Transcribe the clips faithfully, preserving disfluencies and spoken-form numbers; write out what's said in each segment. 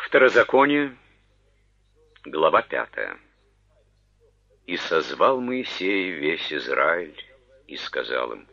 Второзаконие, глава пятая. «И созвал Моисей весь Израиль, и сказал им: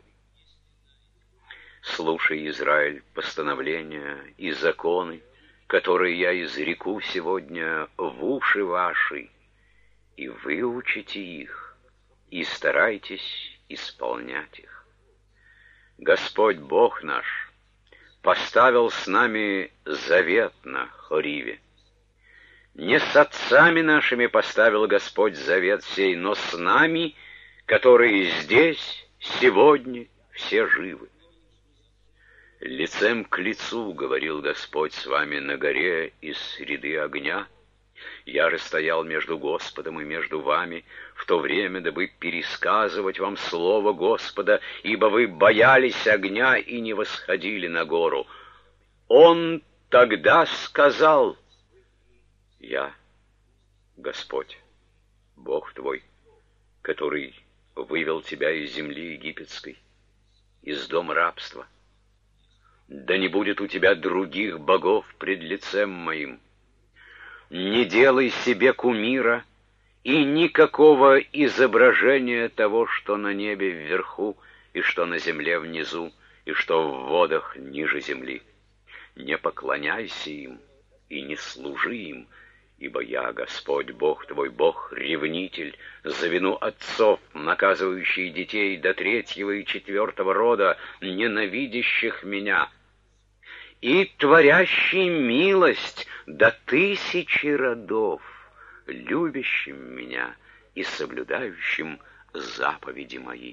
слушай, Израиль, постановления и законы, которые я изреку сегодня в уши ваши, и выучите их, и старайтесь исполнять их. Господь Бог наш поставил с нами завет на Хориве. Не с отцами нашими поставил Господь завет сей, но с нами, которые здесь, сегодня, все живы. Лицем к лицу, говорил Господь с вами на горе из среды огня. Я же стоял между Господом и между вами в то время, дабы пересказывать вам слово Господа, ибо вы боялись огня и не восходили на гору. Он тогда сказал: я, Господь, Бог твой, который вывел тебя из земли египетской, из дома рабства. Да не будет у тебя других богов пред лицем моим. Не делай себе кумира и никакого изображения того, что на небе вверху, и что на земле внизу, и что в водах ниже земли. Не поклоняйся им и не служи им, ибо я, Господь, Бог твой, Бог, ревнитель, за вину отцов, наказывающий детей до третьего и четвертого рода, ненавидящих меня, и творящий милость до тысячи родов, любящим меня и соблюдающим заповеди мои.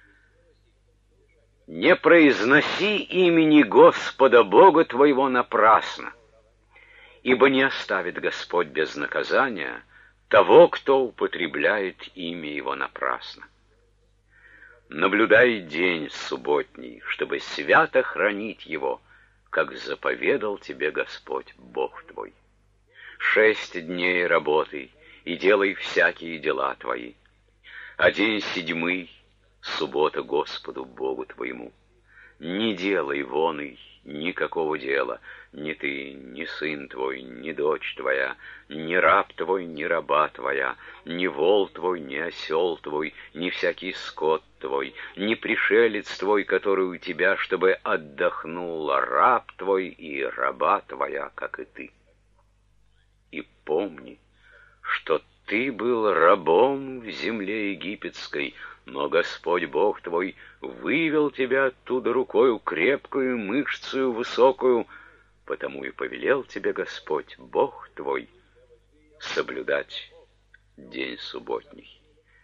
Не произноси имени Господа Бога твоего напрасно, ибо не оставит Господь без наказания того, кто употребляет имя Его напрасно. Наблюдай день субботний, чтобы свято хранить его, как заповедал тебе Господь Бог твой. Шесть дней работай и делай всякие дела твои, а день седьмый — суббота Господу Богу твоему. Не делай воной никакого дела, ни ты, ни сын твой, ни дочь твоя, ни раб твой, ни раба твоя, ни вол твой, ни осел твой, ни всякий скот твой, ни пришелец твой, который у тебя, чтобы отдохнул раб твой и раба твоя, как и ты. И помни, что ты был рабом в земле египетской, но Господь Бог твой вывел тебя оттуда рукою крепкую, мышцею высокую, потому и повелел тебе Господь Бог твой соблюдать день субботний.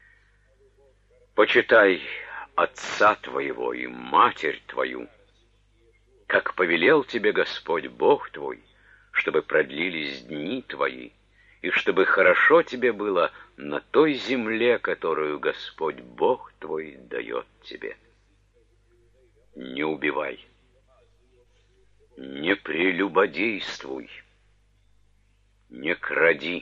Почитай отца твоего и матерь твою, как повелел тебе Господь Бог твой, чтобы продлились дни твои, и чтобы хорошо тебе было на той земле, которую Господь Бог твой дает тебе. Не убивай, не прелюбодействуй, не кради,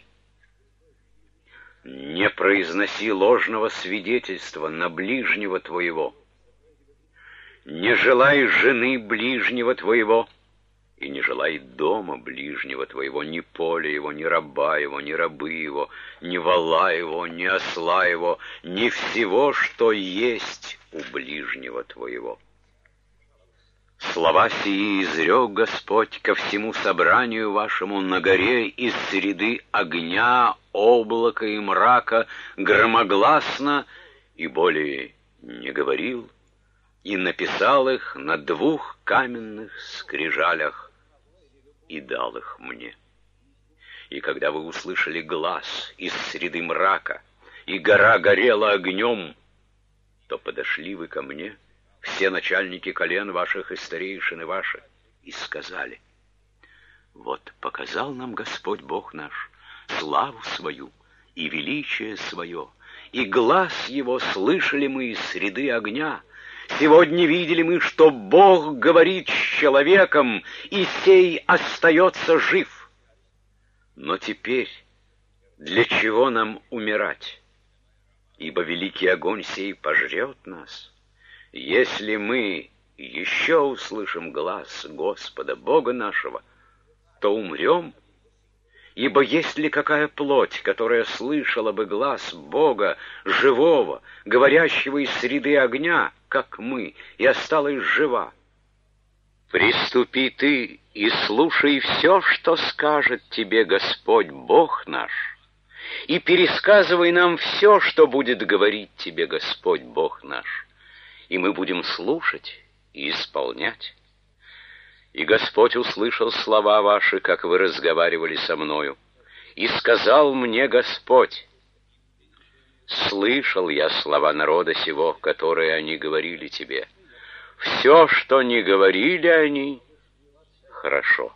не произноси ложного свидетельства на ближнего твоего, не желай жены ближнего твоего, и не желай дома ближнего твоего, ни поля его, ни раба его, ни рабы его, ни вола его, ни осла его, ни всего, что есть у ближнего твоего. Слова сии изрек Господь ко всему собранию вашему на горе из среды огня, облака и мрака, громогласно, и более не говорил, и написал их на двух каменных скрижалях, и дал их мне. И когда вы услышали глас из среды мрака, и гора горела огнем, то подошли вы ко мне, все начальники колен ваших и старейшины ваши, и сказали: вот показал нам Господь Бог наш славу свою и величие свое, и глас его слышали мы из среды огня. Сегодня видели мы, что Бог говорит с человеком, и сей остается жив. Но теперь для чего нам умирать? Ибо великий огонь сей пожрет нас. Если мы еще услышим глас Господа Бога нашего, то умрем Ибо есть ли какая плоть, которая слышала бы глаз Бога, живого, говорящего из среды огня, как мы, и осталась жива? Приступи ты и слушай все, что скажет тебе Господь Бог наш, и пересказывай нам все, что будет говорить тебе Господь Бог наш, и мы будем слушать и исполнять. И Господь услышал слова ваши, как вы разговаривали со мною, и сказал мне Господь: слышал я слова народа сего, которые они говорили тебе. Все, что не говорили они, хорошо.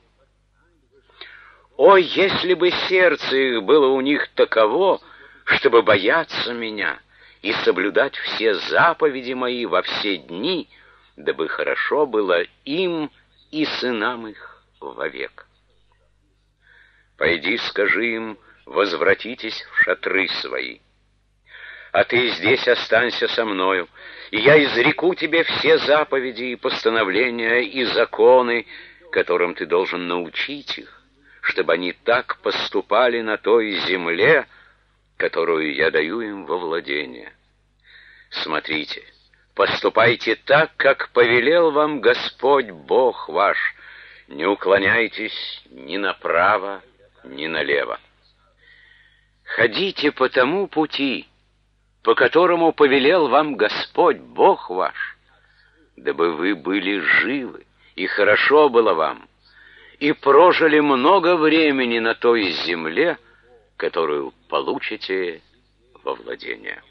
О, если бы сердце их было у них таково, чтобы бояться меня и соблюдать все заповеди мои во все дни, дабы хорошо было им и сынам их вовек. Пойди, скажи им, возвратитесь в шатры свои. А ты здесь останься со мною, и я изреку тебе все заповеди и постановления и законы, которым ты должен научить их, чтобы они так поступали на той земле, которую я даю им во владение. Смотрите, поступайте так, как повелел вам Господь Бог ваш, не уклоняйтесь ни направо, ни налево. Ходите по тому пути, по которому повелел вам Господь Бог ваш, дабы вы были живы, и хорошо было вам, и прожили много времени на той земле, которую получите во владение.